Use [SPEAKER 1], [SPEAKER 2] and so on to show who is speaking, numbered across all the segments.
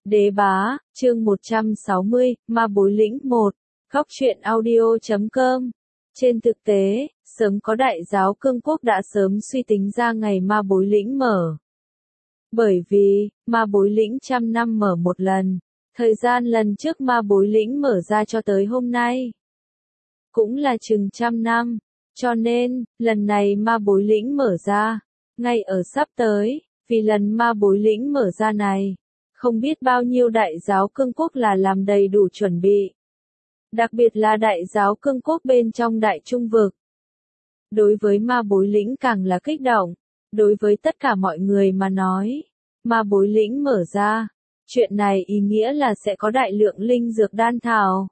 [SPEAKER 1] Đế bá, chương 160, Ma Bối Lĩnh 1, Góc truyện audio.com. Trên thực tế, sớm có Đại giáo Cương Quốc đã sớm suy tính ra ngày Ma Bối Lĩnh mở. Bởi vì, Ma Bối Lĩnh 100 năm mở một lần, thời gian lần trước Ma Bối Lĩnh mở ra cho tới hôm nay cũng là chừng 100 năm, cho nên, lần này Ma Bối Lĩnh mở ra, ngay ở sắp tới, vì lần Ma Bối Lĩnh mở ra này, không biết bao nhiêu Đại giáo Cương Quốc là làm đầy đủ chuẩn bị. Đặc biệt là Đại giáo Cương Quốc bên trong Đại Trung Vực. Đối với Ma Bối Lĩnh càng là kích động, đối với tất cả mọi người mà nói, Ma Bối Lĩnh mở ra, chuyện này ý nghĩa là sẽ có đại lượng linh dược đan thảo,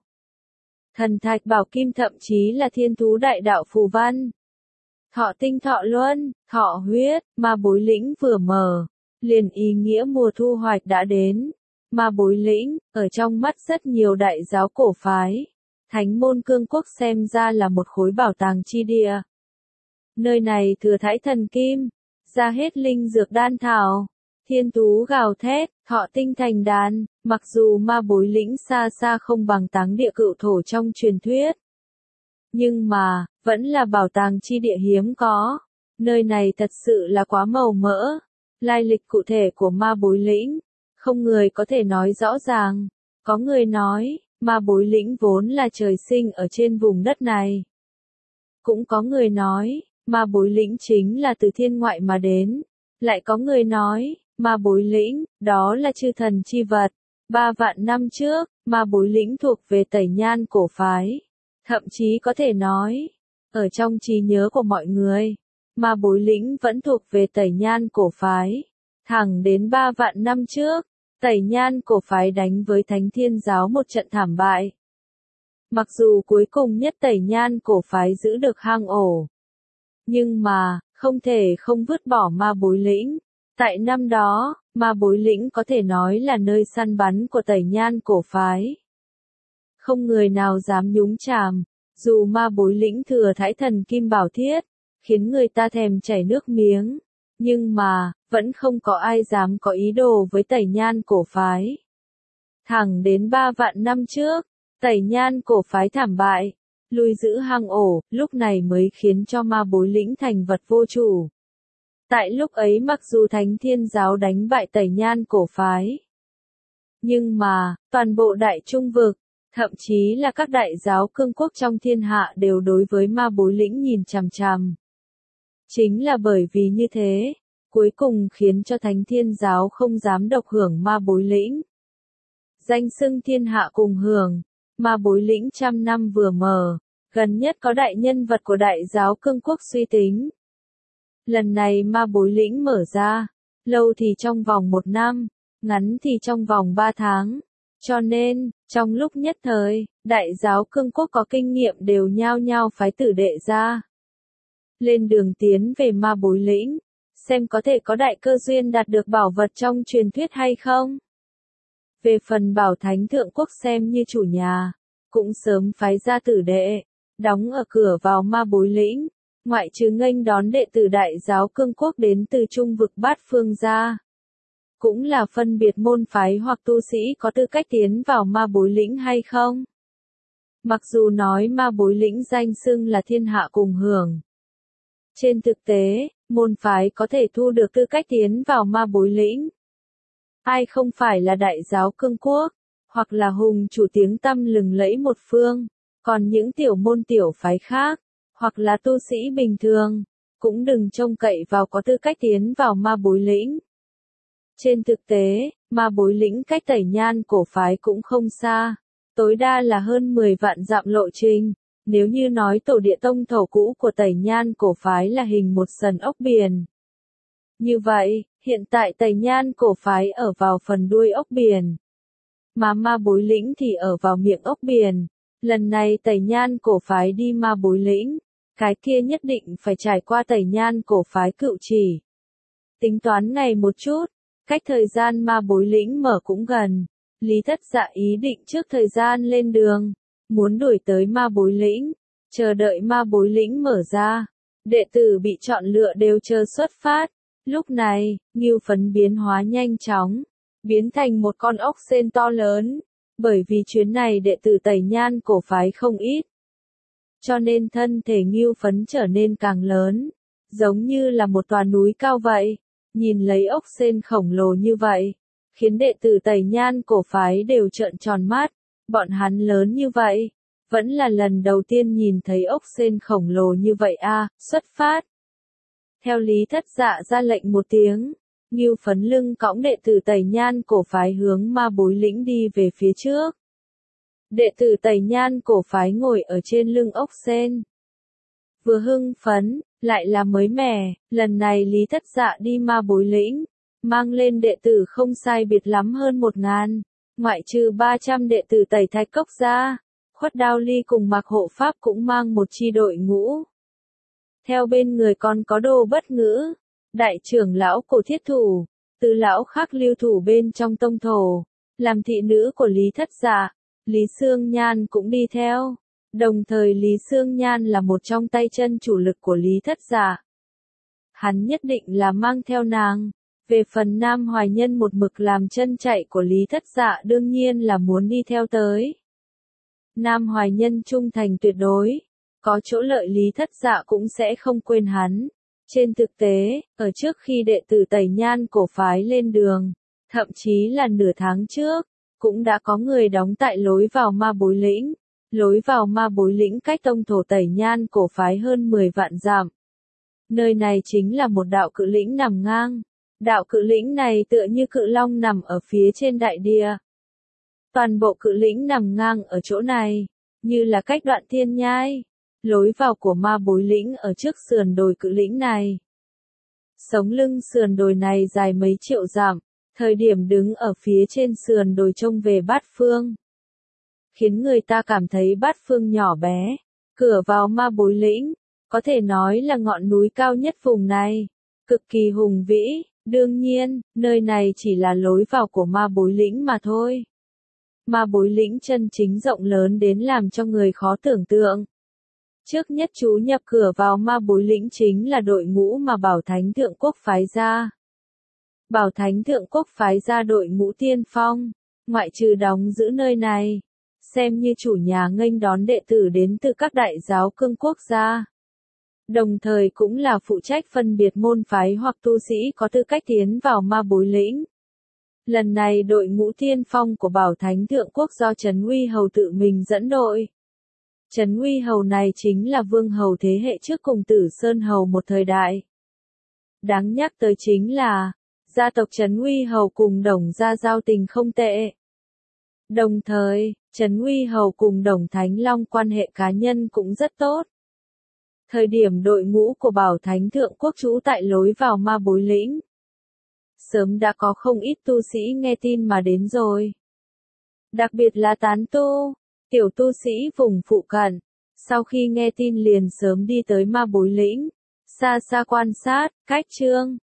[SPEAKER 1] thần thạch bảo kim, thậm chí là thiên thú đại đạo phù văn, thọ tinh thọ luân, thọ huyết. Ma Bối Lĩnh vừa mở, liền ý nghĩa mùa thu hoạch đã đến. Ma Bối Lĩnh, ở trong mắt rất nhiều đại giáo cổ phái, Thánh môn Cương Quốc xem ra là một khối bảo tàng chi địa. Nơi này thừa thãi thần kim, ra hết linh dược đan thảo, thiên thú gào thét, thọ tinh thành đàn. Mặc dù Ma Bối Lĩnh xa xa không bằng Táng Địa Cựu Thổ trong truyền thuyết, nhưng mà, vẫn là bảo tàng chi địa hiếm có. Nơi này thật sự là quá màu mỡ. Lai lịch cụ thể của Ma Bối Lĩnh, không người có thể nói rõ ràng. Có người nói, Ma Bối Lĩnh vốn là trời sinh ở trên vùng đất này. Cũng có người nói, Ma Bối Lĩnh chính là từ thiên ngoại mà đến. Lại có người nói, Ma Bối Lĩnh, đó là chư thần chi vật. 3 vạn năm trước, Ma Bối Lĩnh thuộc về Tẩy Nhan cổ phái. Thậm chí có thể nói, ở trong trí nhớ của mọi người, Ma Bối Lĩnh vẫn thuộc về Tẩy Nhan cổ phái. Thẳng đến 3 vạn năm trước, Tẩy Nhan cổ phái đánh với Thánh Thiên giáo một trận thảm bại. Mặc dù cuối cùng nhất Tẩy Nhan cổ phái giữ được hang ổ, nhưng mà, không thể không vứt bỏ Ma Bối Lĩnh. Tại năm đó, Ma Bối Lĩnh có thể nói là nơi săn bắn của Tẩy Nhan cổ phái. Không người nào dám nhúng chàm, dù Ma Bối Lĩnh thừa thãi thần kim bảo thiết, khiến người ta thèm chảy nước miếng, nhưng mà, vẫn không có ai dám có ý đồ với Tẩy Nhan cổ phái. Thẳng đến 3 vạn năm trước, Tẩy Nhan cổ phái thảm bại, lui giữ hang ổ, lúc này mới khiến cho Ma Bối Lĩnh thành vật vô chủ. Tại lúc ấy mặc dù Thánh Thiên giáo đánh bại Tẩy Nhan cổ phái, nhưng mà, toàn bộ Đại Trung Vực, thậm chí là các đại giáo cương quốc trong thiên hạ đều đối với Ma Bối Lĩnh nhìn chằm chằm. Chính là bởi vì như thế, cuối cùng khiến cho Thánh Thiên giáo không dám độc hưởng Ma Bối Lĩnh. Danh xưng thiên hạ cùng hưởng, Ma Bối Lĩnh 100 năm vừa mở, gần nhất có đại nhân vật của đại giáo cương quốc suy tính. Lần này Ma Bối Lĩnh mở ra, lâu thì trong vòng 1 năm, ngắn thì trong vòng 3 tháng. Cho nên, trong lúc nhất thời, đại giáo cương quốc có kinh nghiệm đều nhao nhao phái tử đệ ra. Lên đường tiến về Ma Bối Lĩnh, xem có thể có đại cơ duyên đạt được bảo vật trong truyền thuyết hay không. Về phần Bảo Thánh Thượng Quốc xem như chủ nhà, cũng sớm phái ra tử đệ, đóng ở cửa vào Ma Bối Lĩnh, ngoại trừ nghênh đón đệ tử đại giáo cương quốc đến từ Trung Vực bát phương ra. Cũng là phân biệt môn phái hoặc tu sĩ có tư cách tiến vào Ma Bối Lĩnh hay không. Mặc dù nói Ma Bối Lĩnh danh xưng là thiên hạ cùng hưởng, trên thực tế, môn phái có thể thu được tư cách tiến vào Ma Bối Lĩnh, ai không phải là đại giáo cương quốc, hoặc là hùng chủ tiếng tăm lừng lẫy một phương, còn những tiểu môn tiểu phái khác, hoặc là tu sĩ bình thường, cũng đừng trông cậy vào có tư cách tiến vào Ma Bối Lĩnh. Trên thực tế, Ma Bối Lĩnh cách Tẩy Nhan cổ phái cũng không xa, tối đa là hơn 10 vạn dặm lộ trình. Nếu như nói tổ địa tông thổ cũ của Tẩy Nhan cổ phái là hình một sần ốc biển, như vậy, hiện tại Tẩy Nhan cổ phái ở vào phần đuôi ốc biển, mà Ma Bối Lĩnh thì ở vào miệng ốc biển. Lần này Tẩy Nhan cổ phái đi Ma Bối Lĩnh, cái kia nhất định phải trải qua Tẩy Nhan cổ phái Cựu Chỉ. Tính toán ngày một chút, cách thời gian Ma Bối Lĩnh mở cũng gần, Lý Thất Dạ ý định trước thời gian lên đường, muốn đuổi tới Ma Bối Lĩnh, chờ đợi Ma Bối Lĩnh mở ra. Đệ tử bị chọn lựa đều chờ xuất phát. Lúc này, Ngưu Phấn biến hóa nhanh chóng, biến thành một con ốc sên to lớn, bởi vì chuyến này đệ tử Tẩy Nhan cổ phái không ít. Cho nên thân thể Ngưu Phấn trở nên càng lớn, giống như là một tòa núi cao vậy, nhìn lấy ốc sên khổng lồ như vậy, khiến đệ tử Tẩy Nhan cổ phái đều trợn tròn mắt, bọn hắn lớn như vậy, vẫn là lần đầu tiên nhìn thấy ốc sên khổng lồ như vậy a, xuất phát. Theo Lý Thất Dạ ra lệnh một tiếng, Ngưu Phấn lưng cõng đệ tử Tẩy Nhan cổ phái hướng Ma Bối Lĩnh đi về phía trước. Đệ tử Tẩy Nhan cổ phái ngồi ở trên lưng ốc sên. Vừa hưng phấn, lại là mới mẻ, lần này Lý Thất Dạ đi Ma Bối Lĩnh, mang lên đệ tử không sai biệt lắm hơn 1000, ngoại trừ 300 đệ tử Tẩy Thạch Cốc ra, Khuất Đao Ly cùng Mạc Hộ Pháp cũng mang một chi đội ngũ. Theo bên người còn có Đồ Bất Ngữ, đại trưởng lão Cổ Thiết Thủ, tứ lão khác lưu thủ bên trong tông thổ, làm thị nữ của Lý Thất Dạ, Lý Sương Nhan cũng đi theo. Đồng thời Lý Sương Nhan là một trong tay chân chủ lực của Lý Thất Dạ. Hắn nhất định là mang theo nàng. Về phần Nam Hoài Nhân một mực làm chân chạy của Lý Thất Dạ đương nhiên là muốn đi theo tới. Nam Hoài Nhân trung thành tuyệt đối, có chỗ lợi Lý Thất Dạ cũng sẽ không quên hắn. Trên thực tế, ở trước khi đệ tử Tẩy Nhan cổ phái lên đường, thậm chí là nửa tháng trước, cũng đã có người đóng tại lối vào Ma Bối Lĩnh. Lối vào Ma Bối Lĩnh cách tông thổ Tẩy Nhan cổ phái hơn 10 vạn dặm. Nơi này chính là một đạo cự lĩnh nằm ngang. Đạo cự lĩnh này tựa như cự long nằm ở phía trên đại địa. Toàn bộ cự lĩnh nằm ngang ở chỗ này, như là cách đoạn thiên nhai. Lối vào của Ma Bối Lĩnh ở trước sườn đồi cự lĩnh này. Sống lưng sườn đồi này dài mấy triệu dặm, thời điểm đứng ở phía trên sườn đồi trông về bát phương, khiến người ta cảm thấy bát phương nhỏ bé. Cửa vào Ma Bối Lĩnh, có thể nói là ngọn núi cao nhất vùng này, cực kỳ hùng vĩ. Đương nhiên, nơi này chỉ là lối vào của Ma Bối Lĩnh mà thôi. Ma Bối Lĩnh chân chính rộng lớn đến làm cho người khó tưởng tượng. Trước nhất chú nhập cửa vào Ma Bối Lĩnh chính là đội ngũ mà Bảo Thánh Thượng Quốc phái ra. Bảo Thánh Thượng Quốc phái ra đội ngũ tiên phong, ngoại trừ đóng giữ nơi này, xem như chủ nhà nghênh đón đệ tử đến từ các đại giáo cương quốc gia. Đồng thời cũng là phụ trách phân biệt môn phái hoặc tu sĩ có tư cách tiến vào Ma Bối Lĩnh. Lần này đội ngũ tiên phong của Bảo Thánh Thượng Quốc do Trấn Uy Hầu tự mình dẫn đội. Trấn Uy Hầu này chính là vương hầu thế hệ trước cùng Tử Sơn Hầu một thời đại. Đáng nhắc tới chính là, gia tộc Trấn Uy Hầu cùng Đồng gia giao tình không tệ. Đồng thời, Trấn Uy Hầu cùng Đồng Thánh Long quan hệ cá nhân cũng rất tốt. Thời điểm đội ngũ của Bảo Thánh Thượng Quốc trú tại lối vào Ma Bối Lĩnh, sớm đã có không ít tu sĩ nghe tin mà đến rồi. Đặc biệt là tán tu, tiểu tu sĩ vùng phụ cận, sau khi nghe tin liền sớm đi tới Ma Bối Lĩnh, xa xa quan sát, cách chương.